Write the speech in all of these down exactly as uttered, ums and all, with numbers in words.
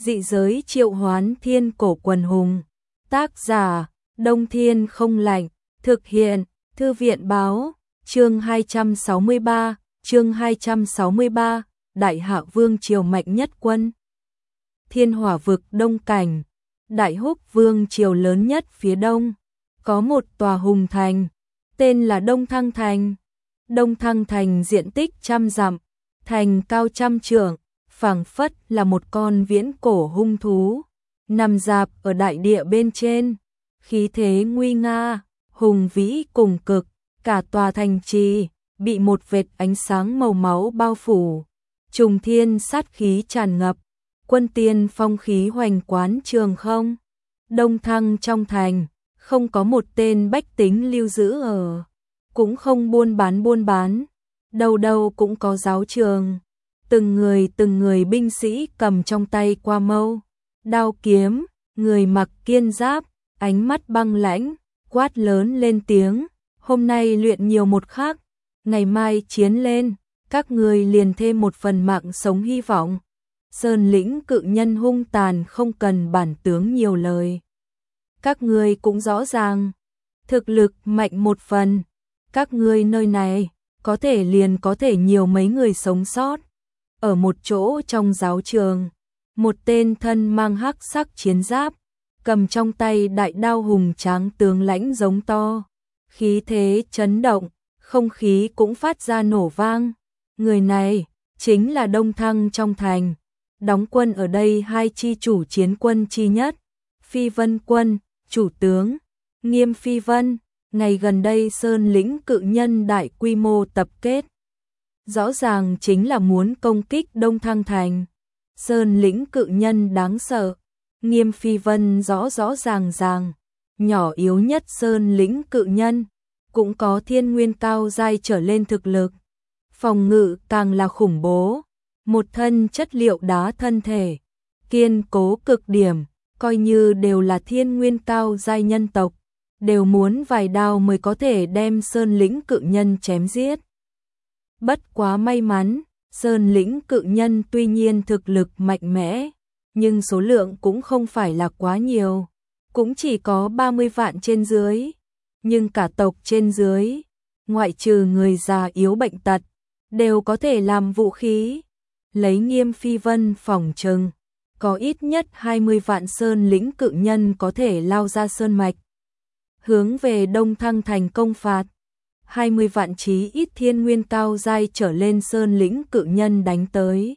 Dị giới triệu hoán thiên cổ quần hùng. Tác giả, Đông Thiên không lạnh. Thực hiện, Thư viện báo. Chương hai trăm sáu mươi ba, chương hai trăm sáu mươi ba, Đại Hạ Vương triều mạnh nhất quân. Thiên Hỏa vực Đông Cảnh, Đại Húc Vương triều lớn nhất phía đông, có một tòa hùng thành, tên là Đông Thăng Thành. Đông Thăng Thành diện tích trăm dặm, thành cao trăm trượng, phảng phất là một con viễn cổ hung thú, nằm rạp ở đại địa bên trên, khí thế nguy nga, hùng vĩ cùng cực, cả tòa thành trì bị một vệt ánh sáng màu máu bao phủ, trùng thiên sát khí tràn ngập, quân tiên phong khí hoành quán trường không. Đông Thăng trong thành, không có một tên bách tính lưu giữ ở, cũng không buôn bán buôn bán, đâu đâu cũng có giáo trường. Từng người từng người binh sĩ cầm trong tay qua mâu, đao kiếm, người mặc kiên giáp, ánh mắt băng lãnh, quát lớn lên tiếng, hôm nay luyện nhiều một khắc, ngày mai chiến lên, các người liền thêm một phần mạng sống hy vọng. Sơn lĩnh cự nhân hung tàn không cần bản tướng nhiều lời. Các ngươi cũng rõ ràng, thực lực mạnh một phần, các ngươi nơi này, có thể liền có thể nhiều mấy người sống sót. Ở một chỗ trong giáo trường, một tên thân mang hắc sắc chiến giáp, cầm trong tay đại đao hùng tráng tướng lãnh giống to, khí thế chấn động, không khí cũng phát ra nổ vang. Người này chính là Đông Thăng trong thành, đóng quân ở đây hai chi chủ chiến quân chi nhất, Phi Vân quân, chủ tướng Nghiêm Phi Vân. Ngày gần đây Sơn lĩnh cự nhân đại quy mô tập kết, rõ ràng chính là muốn công kích Đông Thăng thành. Sơn lĩnh cự nhân đáng sợ, Nghiêm Phi Vân rõ rõ ràng ràng, nhỏ yếu nhất Sơn lĩnh cự nhân, cũng có thiên nguyên cao giai trở lên thực lực. Phòng ngự càng là khủng bố, một thân chất liệu đá thân thể, kiên cố cực điểm, coi như đều là thiên nguyên cao giai nhân tộc, đều muốn vài đao mới có thể đem Sơn lĩnh cự nhân chém giết. Bất quá may mắn, Sơn lĩnh cự nhân tuy nhiên thực lực mạnh mẽ, nhưng số lượng cũng không phải là quá nhiều, cũng chỉ có ba mươi vạn trên dưới, nhưng cả tộc trên dưới, ngoại trừ người già yếu bệnh tật, đều có thể làm vũ khí. Lấy Nghiêm Phi Vân phỏng chừng, có ít nhất hai mươi vạn Sơn lĩnh cự nhân có thể lao ra sơn mạch, hướng về Đông Thăng thành công phạt. hai mươi vạn chí ít thiên nguyên cao giai trở lên Sơn lĩnh cự nhân đánh tới.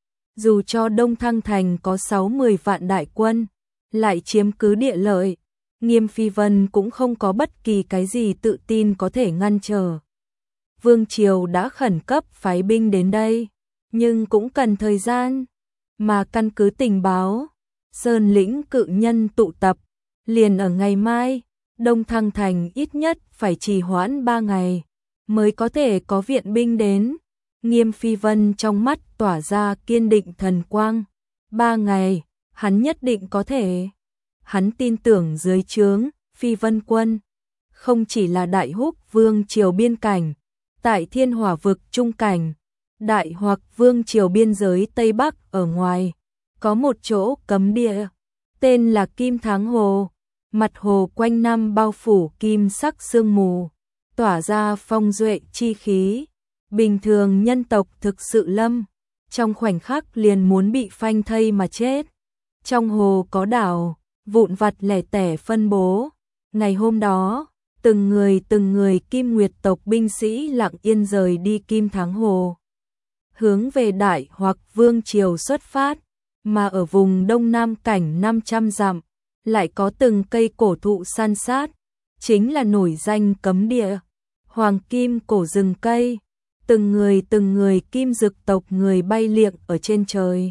Dù cho Đông Thăng thành có sáu mươi vạn đại quân, lại chiếm cứ địa lợi, Nghiêm Phi Vân cũng không có bất kỳ cái gì tự tin có thể ngăn trở. Vương triều đã khẩn cấp phái binh đến đây, nhưng cũng cần thời gian, mà căn cứ tình báo, Sơn lĩnh cự nhân tụ tập, liền ở ngày mai, Đông Thăng thành ít nhất phải trì hoãn ba ngày, mới có thể có viện binh đến. Nghiêm Phi Vân trong mắt tỏa ra kiên định thần quang, ba ngày, hắn nhất định có thể. Hắn tin tưởng dưới trướng, Phi Vân quân, không chỉ là Đại Húc Vương triều biên cảnh, tại Thiên Hỏa vực trung cảnh, Đại hoặc Vương triều biên giới Tây Bắc ở ngoài, có một chỗ cấm địa, tên là Kim Thắng Hồ, mặt hồ quanh năm bao phủ kim sắc sương mù, tỏa ra phong duệ chi khí, bình thường nhân tộc thực sự lâm, trong khoảnh khắc liền muốn bị phanh thây mà chết. Trong hồ có đảo, vụn vặt lẻ tẻ phân bố, ngày hôm đó, từng người từng người Kim Nguyệt tộc binh sĩ lặng yên rời đi Kim Thắng Hồ, hướng về Đại hoặc Vương triều xuất phát, mà ở vùng Đông Nam cảnh năm trăm dặm, lại có từng cây cổ thụ san sát, chính là nổi danh cấm địa, hoàng kim cổ rừng cây, từng người từng người kim dực tộc người bay liệng ở trên trời,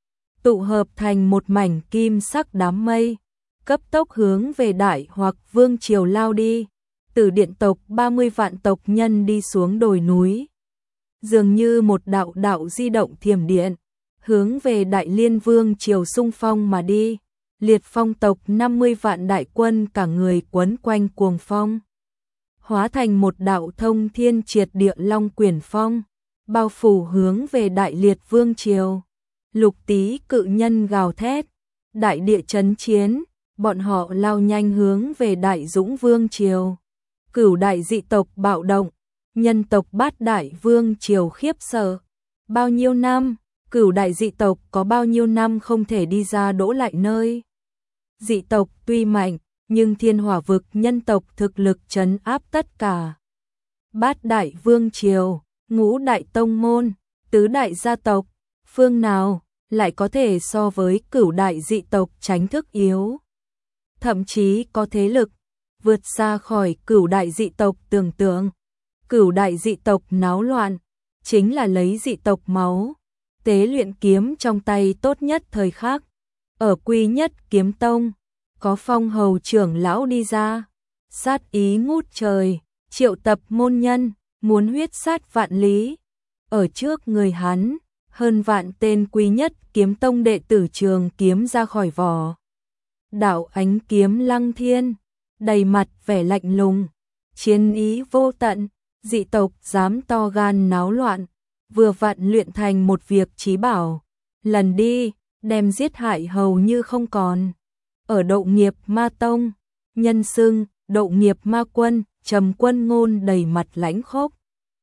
tụ hợp thành một mảnh kim sắc đám mây, cấp tốc hướng về Đại hoặc Vương triều lao đi. Từ điện tộc ba mươi vạn tộc nhân đi xuống đồi núi, dường như một đạo đạo di động thiểm điện, hướng về Đại Liên Vương triều xung phong mà đi. Liệt phong tộc năm mươi vạn đại quân cả người quấn quanh cuồng phong, hóa thành một đạo thông thiên triệt địa long quyển phong, bao phủ hướng về Đại Liệt Vương triều. lục tý cự nhân gào thét, đại địa chấn chiến, bọn họ lao nhanh hướng về Đại Dũng Vương Triều. Cửu đại dị tộc bạo động, nhân tộc Bát Đại Vương Triều khiếp sợ. Bao nhiêu năm, cửu đại dị tộc có bao nhiêu năm không thể đi ra đỗ lại nơi. Dị tộc tuy mạnh, nhưng thiên hỏa vực nhân tộc thực lực trấn áp tất cả. Bát Đại Vương Triều, ngũ đại tông môn, tứ đại gia tộc, phương nào lại có thể so với cửu đại dị tộc tránh thức yếu. Thậm chí có thế lực vượt xa khỏi cửu đại dị tộc tưởng tượng. Cửu đại dị tộc náo loạn, chính là lấy dị tộc máu, tế luyện kiếm trong tay tốt nhất thời khắc. Ở Quy Nhất Kiếm Tông, có Phong Hầu trưởng lão đi ra, sát ý ngút trời, triệu tập môn nhân, muốn huyết sát vạn lý. Ở trước người hắn, hơn vạn tên Quy Nhất Kiếm Tông đệ tử trường kiếm ra khỏi vỏ. Đạo ánh kiếm lăng thiên, đầy mặt vẻ lạnh lùng, chiến ý vô tận, dị tộc dám to gan náo loạn, vừa vặn luyện thành một việc chí bảo, lần đi, đem giết hại hầu như không còn. Ở Đậu Nghiệp Ma Tông, nhân xưng Đậu Nghiệp Ma Quân, Trầm Quân Ngôn đầy mặt lãnh khốc,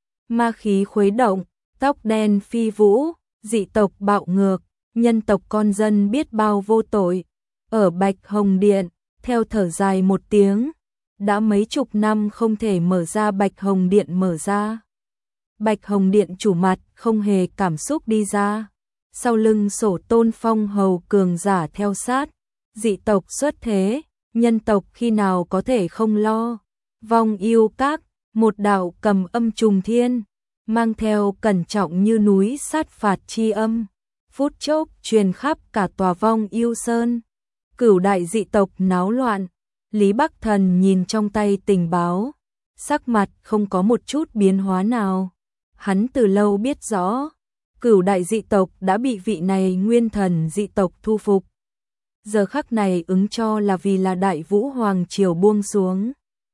ma khí khuấy động, tóc đen phi vũ, dị tộc bạo ngược, nhân tộc con dân biết bao vô tội. Ở Bạch Hồng Điện, theo thở dài một tiếng, đã mấy chục năm không thể mở ra Bạch Hồng Điện mở ra. Bạch Hồng Điện chủ mặt không hề cảm xúc đi ra, sau lưng sổ tôn phong hầu cường giả theo sát, dị tộc xuất thế, nhân tộc khi nào có thể không lo. Vong yêu các, một đạo cầm âm trùng thiên, mang theo cẩn trọng như núi sát phạt chi âm, phút chốc truyền khắp cả tòa Vong yêu sơn. Cửu đại dị tộc náo loạn, Lý Bắc Thần nhìn trong tay tình báo, sắc mặt không có một chút biến hóa nào. Hắn từ lâu biết rõ, cửu đại dị tộc đã bị vị này nguyên thần dị tộc thu phục. Giờ khắc này ứng cho là vì là Đại Vũ Hoàng Triều buông xuống.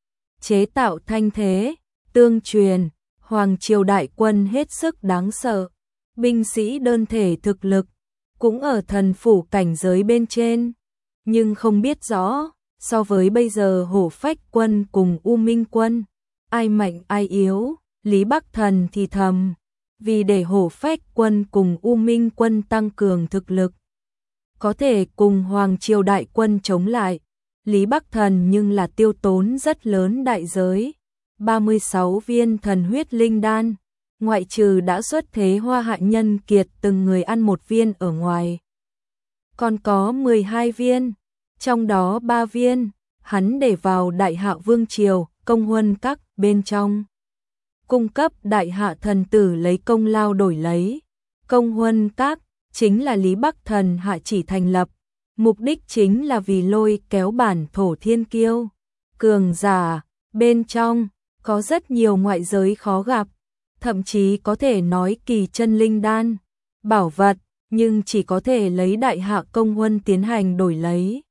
Chế tạo thanh thế, tương truyền, Hoàng Triều đại quân hết sức đáng sợ. Binh sĩ đơn thể thực lực, cũng ở thần phủ cảnh giới bên trên. Nhưng không biết rõ, so với bây giờ Hổ Phách quân cùng U Minh quân, ai mạnh ai yếu, Lý Bắc Thần thì thầm, vì để Hổ Phách quân cùng U Minh quân tăng cường thực lực, có thể cùng Hoàng Triều đại quân chống lại, Lý Bắc Thần nhưng là tiêu tốn rất lớn đại giới, ba mươi sáu viên thần huyết linh đan, ngoại trừ đã xuất thế Hoa Hạ Nhân Kiệt từng người ăn một viên ở ngoài. Còn có mười hai viên, trong đó ba viên, hắn để vào Đại Hạ Vương Triều, công huân các bên trong. Cung cấp Đại Hạ thần tử lấy công lao đổi lấy. Công huân các chính là Lý Bắc Thần hạ chỉ thành lập, mục đích chính là vì lôi kéo bản thổ thiên kiêu. Cường giả, bên trong, có rất nhiều ngoại giới khó gặp, thậm chí có thể nói kỳ chân linh đan, bảo vật, nhưng chỉ có thể lấy Đại Hạ công huân tiến hành đổi lấy.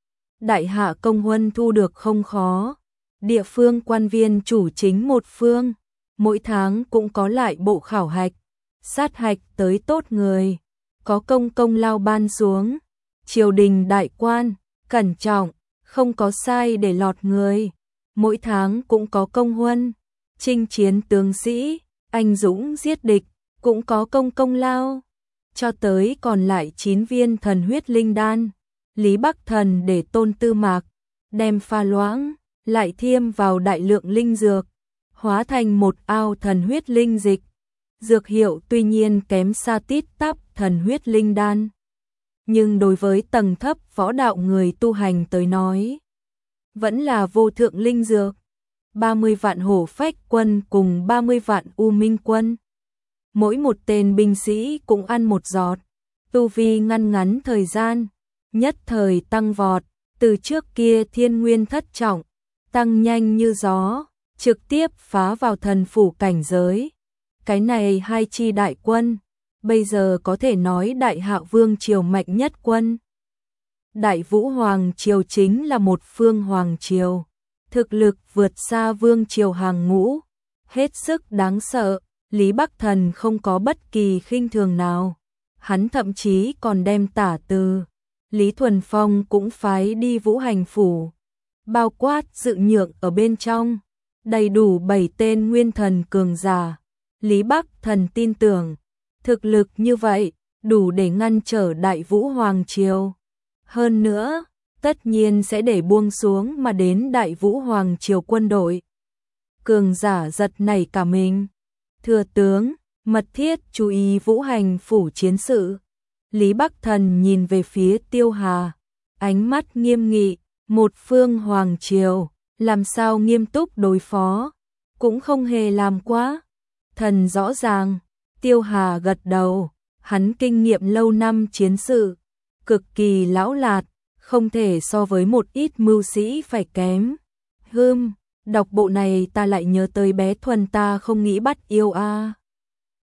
Đại Hạ công huân thu được không khó, địa phương quan viên chủ chính một phương, mỗi tháng cũng có lại bộ khảo hạch, sát hạch tới tốt người, có công công lao ban xuống, triều đình đại quan, cẩn trọng, không có sai để lọt người, mỗi tháng cũng có công huân, chinh chiến tướng sĩ, anh dũng giết địch, cũng có công công lao, cho tới còn lại chín viên thần huyết linh đan. Lý Bắc Thần để Tôn Tư Mạc đem pha loãng, lại thiêm vào đại lượng linh dược, hóa thành một ao thần huyết linh dịch. Dược hiệu tuy nhiên kém xa tít tắp thần huyết linh đan, nhưng đối với tầng thấp võ đạo người tu hành tới nói, vẫn là vô thượng linh dược. ba mươi vạn Hổ Phách quân cùng ba mươi vạn U Minh quân, mỗi một tên binh sĩ cũng ăn một giọt, tu vi ngăn ngắn thời gian, nhất thời tăng vọt, từ trước kia thiên nguyên thất trọng, tăng nhanh như gió, trực tiếp phá vào thần phủ cảnh giới. Cái này hai chi đại quân, bây giờ có thể nói Đại Hạ Vương Triều mạnh nhất quân. Đại Vũ Hoàng Triều chính là một phương Hoàng Triều, thực lực vượt xa Vương Triều hàng ngũ, hết sức đáng sợ, Lý Bắc Thần không có bất kỳ khinh thường nào. hắn thậm chí còn đem tả từ Lý Thuần Phong cũng phái đi Vũ Hành phủ, bao quát Dự Nhượng ở bên trong, đầy đủ bảy tên nguyên thần cường giả. Lý Bắc Thần tin tưởng, thực lực như vậy đủ để ngăn trở Đại Vũ Hoàng triều. Hơn nữa, tất nhiên sẽ để buông xuống mà đến Đại Vũ Hoàng triều quân đội. Cường giả giật nảy cả mình. Thừa tướng, mật thiết chú ý Vũ Hành phủ chiến sự. Lý Bắc Thần nhìn về phía Tiêu Hà, ánh mắt nghiêm nghị, một phương hoàng triều, làm sao nghiêm túc đối phó, cũng không hề làm quá. Thần rõ ràng, Tiêu Hà gật đầu, hắn kinh nghiệm lâu năm chiến sự, cực kỳ lão lạt, không thể so với một ít mưu sĩ phải kém. Hừm, đọc bộ này ta lại nhớ tới bé Thuần ta không nghĩ bắt yêu a. À.